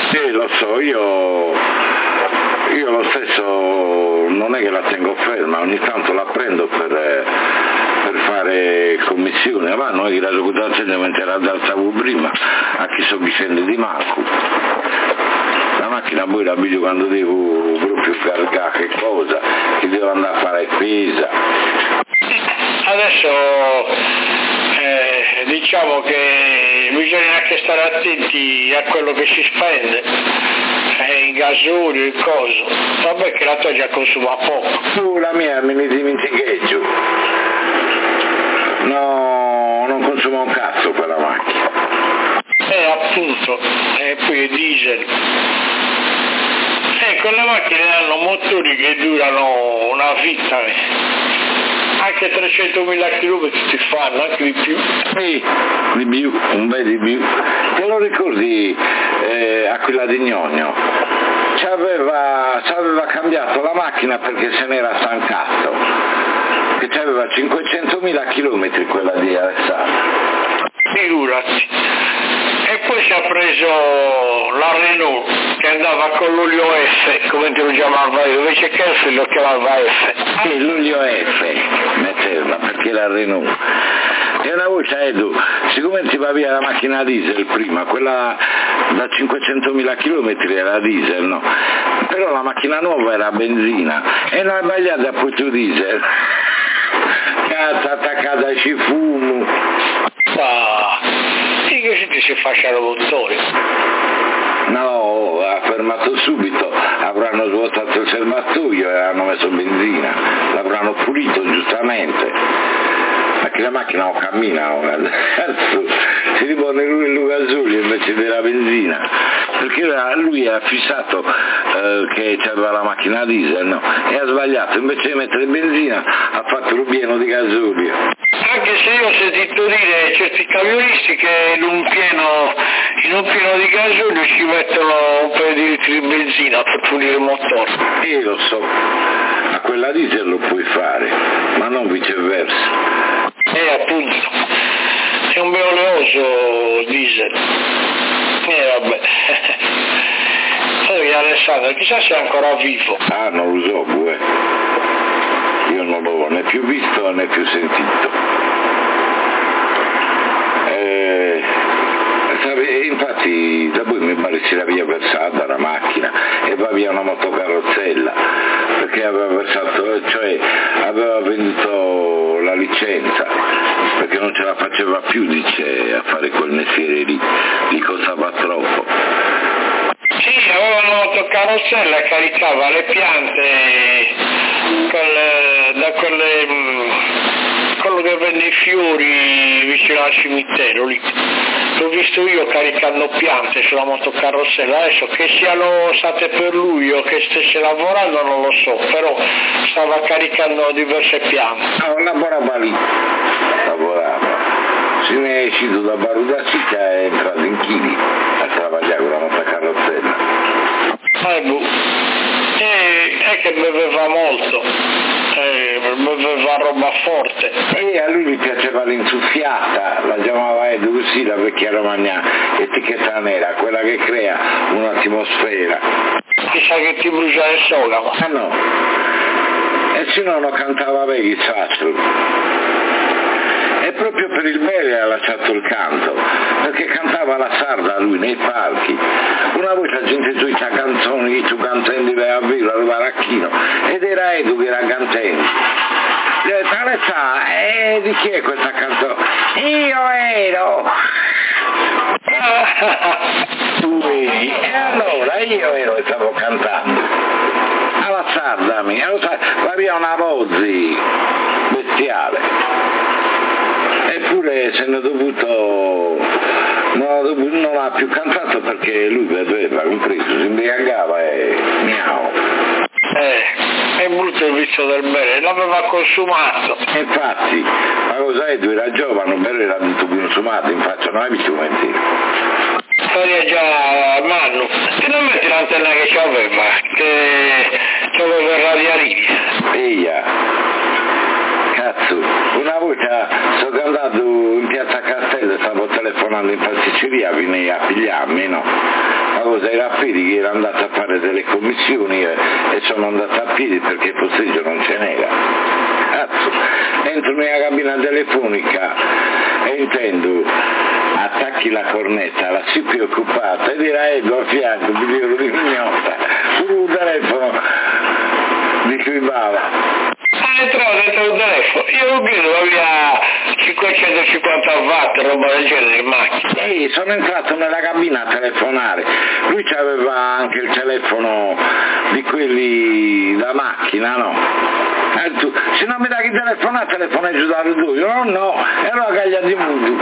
Sì, lo so, io lo stesso non è che la tengo ferma, ogni tanto la prendo per fare commissione, ma noi che la reputazione mentre alzavo prima a chi so vicende di Marco. La macchina poi la abito quando devo proprio caricare che cosa, che devo andare a fare spesa. Adesso diciamo che bisogna anche stare attenti a quello che si spende, il gasolio, il coso. Vabbè che la tua già consuma poco. La mia me ne dimenticheggio. No, non consuma un cazzo quella macchina. Appunto, e poi è diesel. Quelle macchine hanno motori che durano una vita. Anche 300.000 km ti fanno, anche di più. Sì, di più, un bel di più. Te lo ricordi Aquila di Gnogno? Ci aveva cambiato la macchina perché se n'era stancato, che aveva 500.000 km quella di Alessandro. Figurati. E poi si è preso la Renault che andava con l'olio F, come te lo chiamava io, invece che F lo chiamava F. Sì, l'olio F metteva perché la Renault. E una volta Edu, siccome ti va via la macchina diesel prima, quella da 500.000 km era diesel, no? Però la macchina nuova era benzina e non è sbagliata a pure diesel. Cazzo, attaccata ci fumo. Sì, che si fascia il motore. No, ha fermato subito, avranno svuotato il serbatoio e hanno messo benzina, l'avranno pulito giustamente. Perché la macchina non cammina, cazzo, si ripone il gasolio invece della benzina, perché lui ha fissato che aveva la macchina diesel, no? E ha sbagliato, invece di mettere benzina ha fatto il pieno di gasolio. Anche se io ho sentito dire certi camionisti che in un pieno di gasolio ci mettono un paio di litri di benzina per pulire il motore. Lo so, a quella diesel lo puoi fare, ma non viceversa. Appunto, è un bel oleoso diesel. Vabbè. Sai Alessandro, chissà se è ancora vivo. Non lo so, io non l'ho né più visto né più sentito. Infatti da poi mi pare si era via versata la macchina e va via una motocarrozzella perché aveva versato, cioè aveva venduto la licenza perché non ce la faceva più, dice, a fare quel mestiere lì, gli costava troppo. Sì, aveva una motocarrozzella e caricava le piante da quello che vende i fiori vicino al cimitero lì. L'ho visto io caricando piante sulla motocarrozzella, adesso che siano state per lui o che stesse lavorando non lo so, però stava caricando diverse piante. No, lavorava lì, se ne è uscito da Barudasica e è entrato in Chili a lavorare con la motocarrozzella. È che beveva molto, beveva roba forte. E a lui gli piaceva l'insuffiata, la chiamava Edu così, la vecchia romagna, etichetta nera, quella che crea un'atmosfera. Chissà che ti brucia il stomaco. No, e se no non cantava bene il sacro. E proprio per il bene ha lasciato il canto, perché cantava la sarda lui nei palchi. Una volta gente sui canzoni, tu cantendi a Villa, al Baracchino, ed era Edu che era cantendo. Gli ho detto, Alessà, di chi è questa canzone? Io ero! Tu eri? E allora io ero e stavo cantando. Alla sarda mia, aveva una voce bestiale. Eppure se ne è dovuto, non ha più cantato perché lui beveva, compreso, si imbriagava e miau. È brutto il vizio del bere, l'aveva consumato. Infatti, ma cosa è? Tu era giovane, bere era tutto consumato, infatti non hai visto mentire. Storia già Manu, ti non metti l'antenna che c'aveva, che c'aveva il radialini. Eia. Cazzo, una volta sono andato in piazza Castello e stavo telefonando in pasticceria, vieni a pigliarmi, no? la cosa era a piedi, che era andata a fare delle commissioni e sono andata a piedi perché posteggio non ce n'era. Cazzo, entro nella cabina telefonica e intendo, attacchi la cornetta, la si preoccupata e dirà ecco a fianco, mi dico di mignota, un telefono di cui bava. Entravo dentro un telefono, io non credo aveva 550 watt, roba del genere in macchina. Sono entrato nella cabina a telefonare, lui aveva anche il telefono di quelli da macchina, no? Tu, se non mi dai chi telefona giù da lui, no, ero a caglia di mundo.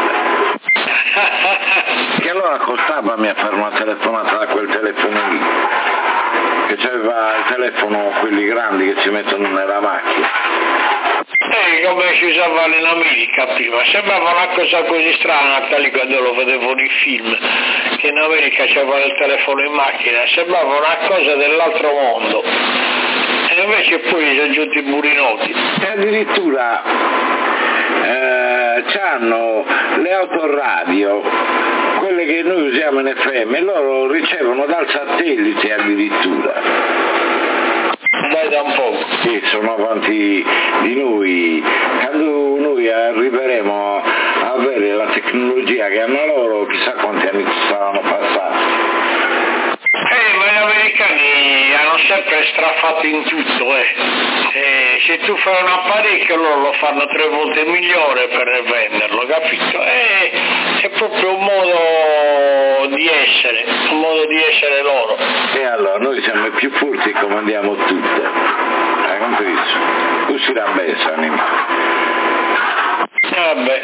Che allora costava a fare una telefonata da quel telefono lì, che c'aveva il telefono quelli grandi che ci mettono nella macchina. Come si usava in America prima, sembrava una cosa così strana, lì quando lo vedevo nei film, che in America c'aveva il telefono in macchina, sembrava una cosa dell'altro mondo. E invece poi sono giunti i burinoti. E addirittura c'hanno le autoradio, quelle che noi usiamo in FM, loro ricevono dal satellite addirittura. Dai da un po'. Sì, sono avanti di noi. Quando noi arriveremo a avere la tecnologia che hanno loro, chissà quanti anni ci saranno passati. Ma gli americani hanno sempre straffato in tutto, se tu fai un apparecchio loro lo fanno 3 volte migliore per venderlo, capito? È proprio un modo di essere loro. E allora noi siamo i più furti e comandiamo tutto, hai compreso? Uscirà bene, anima. Vabbè,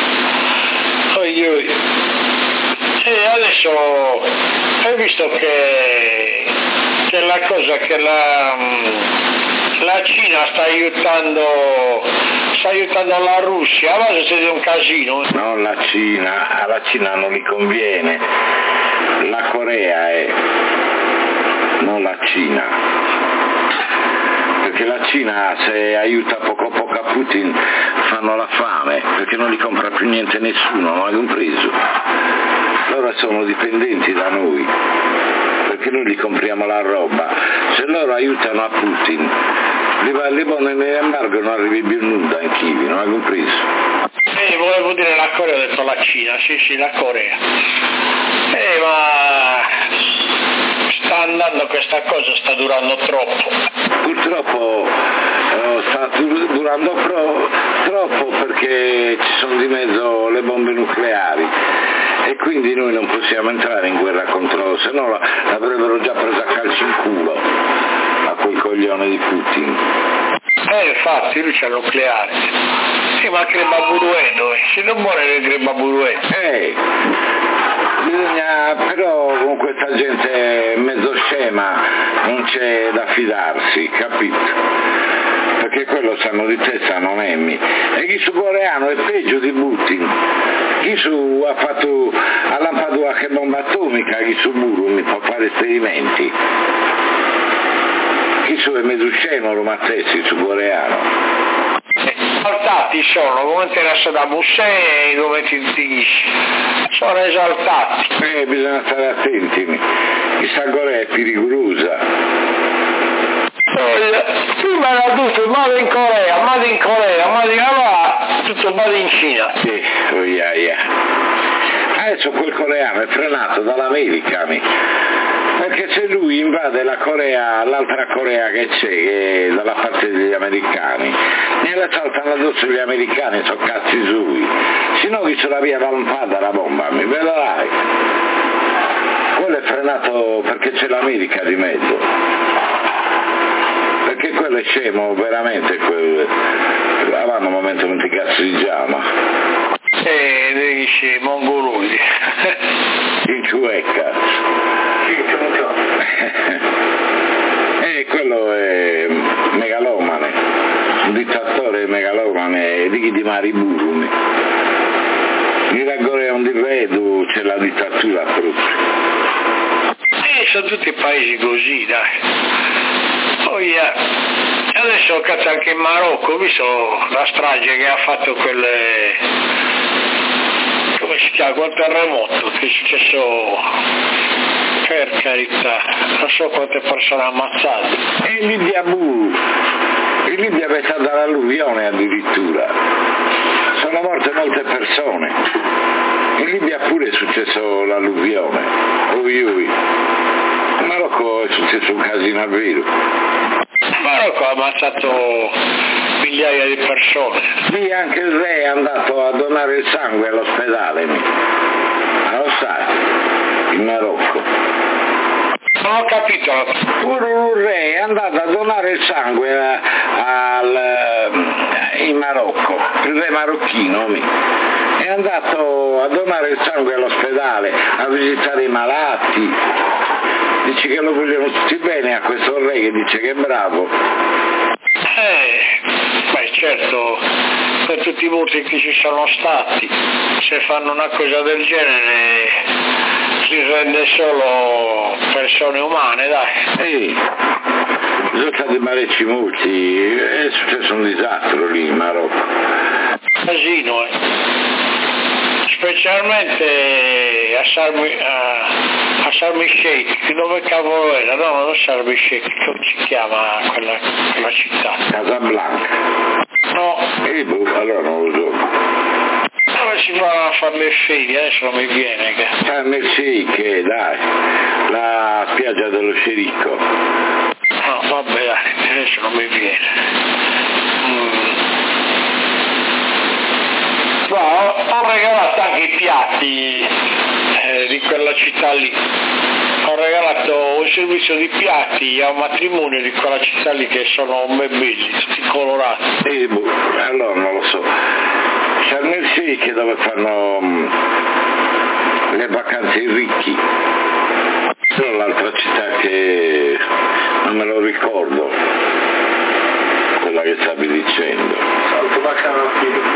e adesso hai visto che la cosa che la Cina sta aiutando la Russia, a base siete un casino. No, alla Cina non gli conviene, la Corea è, non la Cina. Perché la Cina se aiuta poco a poco a Putin fanno la fame, perché non gli compra più niente nessuno, non hai compreso? Loro sono dipendenti da noi, perché noi gli compriamo la roba. Se loro aiutano a Putin, le bombe nell'embargo non arrivi più nulla in Kiev, non hai compreso? Volevo dire la Corea, ho detto la Cina, sì, la Corea. Ma sta andando questa cosa, sta durando troppo. Purtroppo sta durando troppo perché ci sono di mezzo le bombe nucleari e quindi noi non possiamo entrare in guerra contro loro, se no l'avrebbero già preso a calci in culo a quel coglione di Putin. Infatti lui c'è il nucleare. Sì, ma crema Buruendo, se non muore il crema Buruendo. Bisogna, però con questa gente mezzo scema non c'è da fidarsi, capito? Perché quello sanno di te, sanno Memmi. E chi su coreano è peggio di Putin. Chi su ha fatto a Lampadua che bomba atomica, chi su Buru mi può fare esperimenti. Chi su è mezzo scemo lo mattessi su coreano. Esaltati sono, come te la Saddam Hussein, come ti dici, sono esaltati. Bisogna stare attenti, questa Corea è pericolosa. Prima era tutto male in Corea, tutto male in Cina. Sì, adesso quel coreano è frenato dall'America, perché se lui invade la Corea, l'altra Corea che c'è, dalla parte degli americani, ne saltano addosso gli americani, sono cazzi suoi, se no chi ce la via da lampada la bomba, mi vedrai. Quello è frenato perché c'è l'America di mezzo, perché quello è scemo, veramente, avanno un momento non ti cazzo di giama. Dici mongoloi. In ciuecca. Quello è megalomane, un dittatore megalomane di Mariburu. In Corea un divedo c'è la dittatura proprio. Sono tutti paesi così, dai. Poi adesso cazzo anche in Marocco, ho visto la strage che ha fatto quel terremoto che è successo, che Per carità, non so quante persone ammazzate. E in Libia è stata l'alluvione addirittura. Sono morte molte persone. In Libia pure è successo l'alluvione. In Marocco è successo un casino a vero. Il Marocco ha ammazzato migliaia di persone. Lì anche il re è andato a donare il sangue all'ospedale. Lo sai, in Marocco. Non ho capito. Pure un re è andato a donare il sangue in Marocco, il re marocchino. È andato a donare il sangue all'ospedale, a visitare i malati. Dice che lo vogliono tutti bene a questo re che dice che è bravo. Beh certo, per tutti i morti che ci sono stati, se fanno una cosa del genere si rende solo persone umane, dai. Sono stati parecchi morti, è successo un disastro lì in Marocco. Casino, specialmente a Sharm el Sheikh, dove cavolo era? No, non Sharm el Sheikh, come si chiama quella città? Casablanca. No. Allora non lo so. Dove si fa a fare le ferie? Adesso non mi viene. Sharm el Sheikh, dai, la spiaggia dello scericco. No, vabbè, dai, adesso non mi viene. No, ho regalato anche i piatti di quella città lì. Ho regalato un servizio di piatti a un matrimonio di quella città lì che sono belli, tutti colorati. Allora non lo so. Sharm el Sheikh dove fanno le vacanze i ricchi. Però l'altra città che non me lo ricordo, quella che stavi dicendo. Salto bacano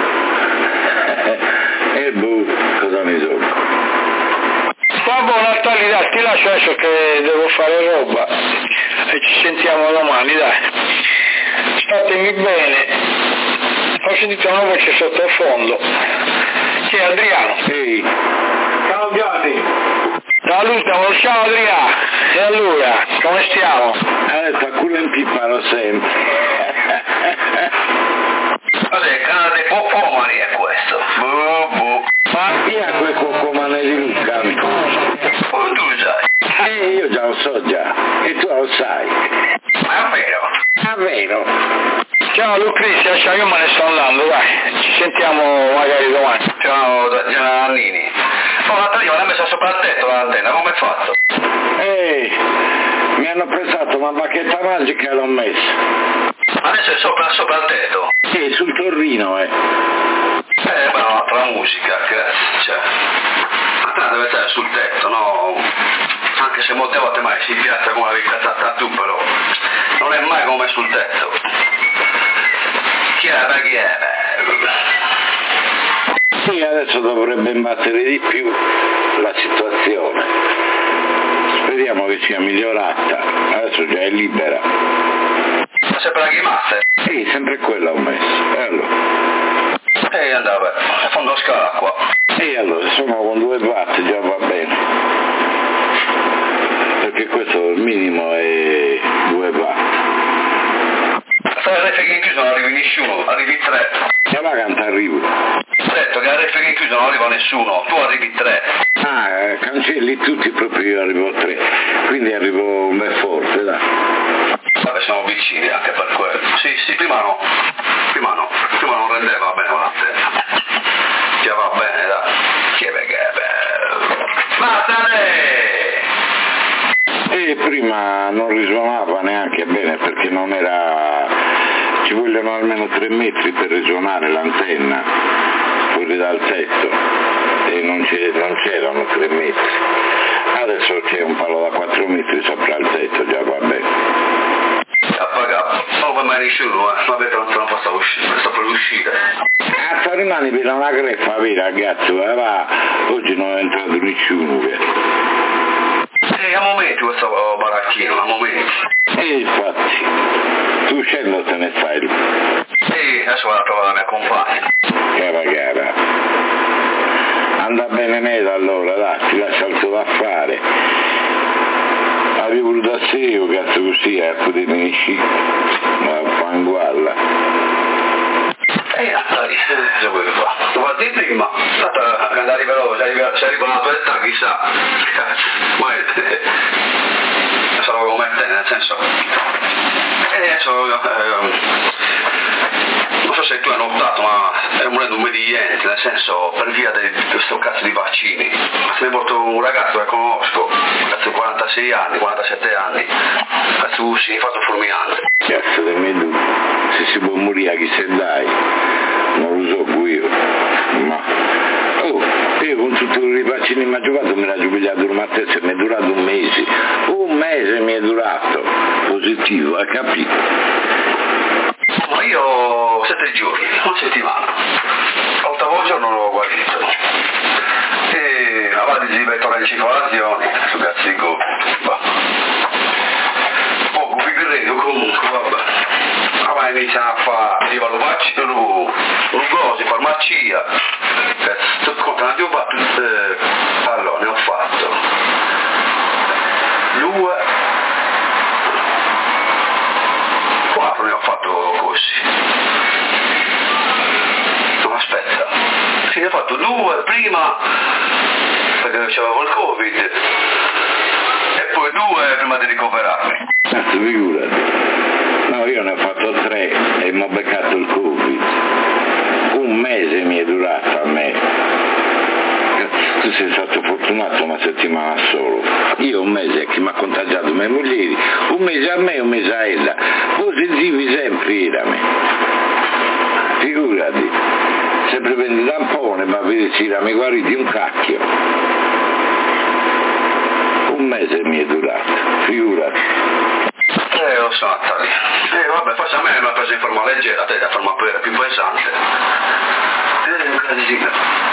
cosa ne so. Vabbè Natale, ti lascio adesso che devo fare roba e ci sentiamo domani, dai. Statemi bene. Ho sentito una voce sottofondo. Chi è Adriano? Ehi. Ciao Gianni. Salutiamo, ciao Adriano. E allora, come stiamo? Adesso a culo in pipparo sempre. Cos'è il canale dei Cocomani è questo? Ma chi è quel Cocomane di Luca? Oh, tu sai. Io già lo so già, e tu lo sai. Ma è vero? È vero. Ciao Lucrezia, ciao, io me ne sto andando, dai. Ci sentiamo magari domani. Ciao Giannini. Oh, l'altro giorno l'ha messa sopra il tetto l'antenna, come hai fatto? Mi hanno prestato una bacchetta magica e l'ho messa. Adesso è sopra il tetto? Sì, sul torrino, Ma un'altra musica, cioè. Ma deve stare sul tetto, no? Anche se molte volte mai si piazza come l'avevi piazzata tu, però non è mai come sul tetto. Chi è? Sì, adesso dovrebbe imbattere di più la situazione. Speriamo che sia migliorata. Adesso già è libera. Sempre la chiamasse? Sì, sempre quella ho messo. E allora? Andava, fondo scala qua. E allora, sono con 2 watt, già va bene. Perché questo il minimo è 2 watt. Se il refeghe in chiuso non arrivi nessuno, arrivi 3. E va quanto arrivo? Ho detto che al refeghe in chiuso non arriva nessuno, tu arrivi 3. Cancelli tutti, proprio io arrivo a 3. Quindi arrivo un bel forte, dai. Vabbè, siamo vicini anche per quello. Sì, prima non rendeva bene l'antenna. Già va bene, dai. Che bello. E prima non risuonava neanche bene perché non era... ci vogliono almeno 3 metri per risuonare l'antenna fuori dal tetto e non c'erano 3 metri. Adesso c'è un palo da 4 metri sopra il tetto, già va bene. Appagato, non va mai nessuno, vabbè, però non posso uscire, sto per uscire. Cazzo, rimani per una greffa vera, ragazzi, va, oggi non è entrato nessuno. A momenti questo baracchino, a momenti. Infatti, tu scendo te ne fai. Adesso vado a trovare la mia compagna. Cara. Anda bene nera allora, dai, ti lascio il tuo da fare. avrei voluto a sé, cazzo così, a poter venire, ma fangualla. Che vuoi fare? Lo fatti prima, quando se arriva una tua età, chissà, ma sarò come te, nel senso, non so se tu hai notato, ma stiamo morendo un mediente, nel senso, per via di questo cazzo di vaccini. Se mi porto un ragazzo che conosco, cazzo 46 anni, 47 anni, cazzo si è fatto fulminante. Cazzo del mio, se si può morire a chi se dai, non lo so io, ma io con tutti i vaccini mi ha giocato, mi ha giubilato il mattino e mi è durato un mese mi è durato, positivo, hai capito? Ma io 7 giorni, una settimana, l'8º giorno l'ho guarito e avanti si mettono le circolazioni su cazzo di go, poco vi credo comunque, vabbè. Ma iniziano a fare, arriva lo vaccino, un coso, farmacia, tutto contento, allora ne ho fatto 2, 4 ne ho fatto così, no aspetta, sì ne ho fatto 2 prima, perché c'avevo il Covid, e poi 2 prima di ricoverarmi. Cazzo, figurati. No, io ne ho fatto 3 e mi ho beccato il Covid. Un mese mi è durato a me. Tu sei stato fortunato una settimana solo. Io un mese a chi mi ha contagiato mie mogli, un mese a me e un mese a ella. Positivi sempre erano. Figurati, sempre prendi tampone, ma vedi si era mi guariti un cacchio. Un mese mi è durato, figurati. Lo so, Natalia. Vabbè, poi a me mi ha preso in forma leggera, te da forma più pesante. Un casino.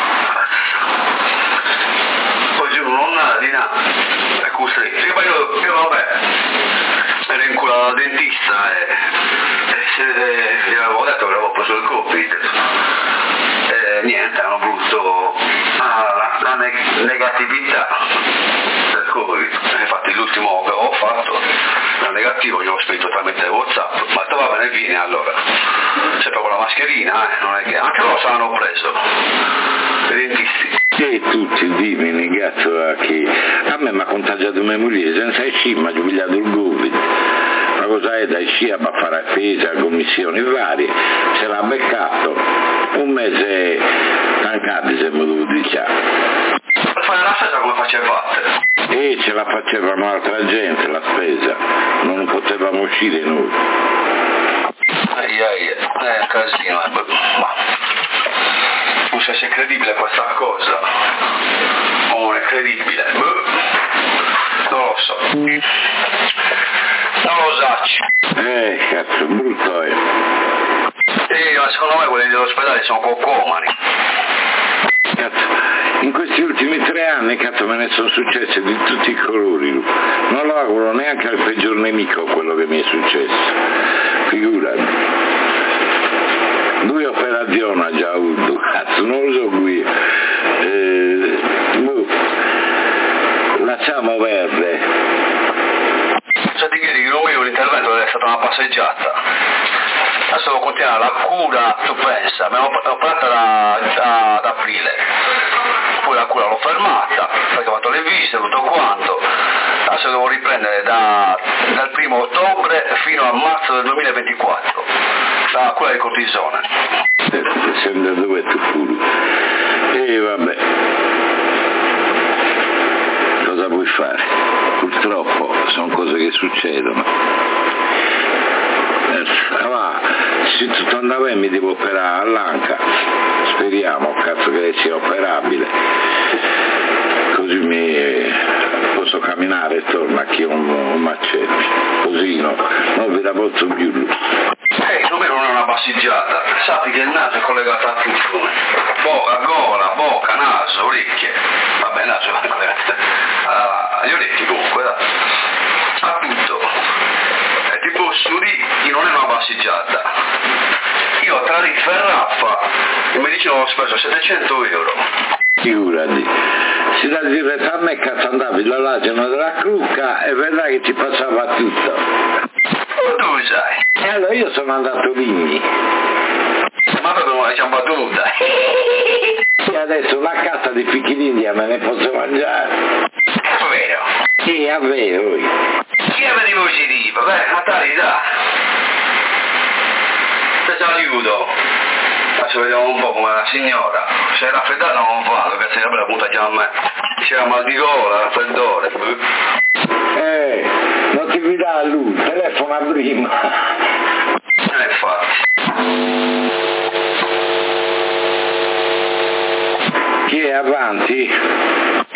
Poi giù non nada di là. È costretto. Io vabbè, ero in culo al dentista e gli avevo detto che avevo preso il Covid. E niente, hanno voluto la negatività del Covid. Infatti l'ultimo che ho fatto era negativo, gli ho scritto tramite WhatsApp, ma detto va bene, vieni allora. Sempre con la mascherina, non è che anche loro se l'hanno preso, i dentisti. E tutti dimmi negato a chi a me mi ha contagiato mia moglie senza sci, mi ha giubilato il Covid. Ma cosa è da sci a fare appesa, commissioni varie, ce l'ha beccato, un mese tancati siamo dovuti diciamo. Per fare la spesa come facevate? E ce la facevano altra gente la spesa, non potevamo uscire noi. È un casino, ma non so se è credibile questa cosa, o non è credibile, non lo so, non lo so. Cazzo, brutto è. Ma secondo me quelli dell'ospedale sono cocomani. Cazzo, in questi ultimi 3 anni, cazzo, me ne sono successe di tutti i colori, non lo auguro neanche al peggior nemico quello che mi è successo, figurati. 2 operazioni ha già avuto, cazzo, non lo so qui, lasciamo perdere. Cioè di ieri che l'intervento è stata una passeggiata, adesso devo continuare la cura, tu pensa, mi ho operata ad aprile, poi la cura l'ho fermata, perché ho fatto le visite, tutto quanto, adesso devo riprendere dal 1° ottobre fino a marzo del 2024, la cura di cortisone. Sembra dove tu furi. E vabbè, cosa puoi fare? Purtroppo sono cose che succedono. Se tutto andava bene mi devo operare all'anca, speriamo cazzo che sia operabile, così posso camminare e torno a chi un macete, così non vi la posso più lui. Secondo me non è una passeggiata, sappi che il naso è collegato a tutto, gola, bocca, naso, orecchie, vabbè naso è collegato agli orecchi comunque, a tutto. E ti posso dire che non è una passeggiata. Io tra Riffa e Raffa il medicino l'ho speso 700 euro. Figurati, si dà di retarne e Catandavi la lagiano della Crucca e vedrai che ti passava tutto. Tu sai. E allora io sono andato lì. Ma proprio non c'è battuta. E adesso una cassa di fichi d'India me ne posso mangiare. È vero. Sì, è vero. Chi è di positivo? Beh, Natalità. Ti saluto. Adesso vediamo un po' come la signora. Se è raffreddata non fa, perché se la punta già a me. C'era mal di gola, raffreddore. Non ti fidare a lui, telefona prima. Infatti. Chi è avanti?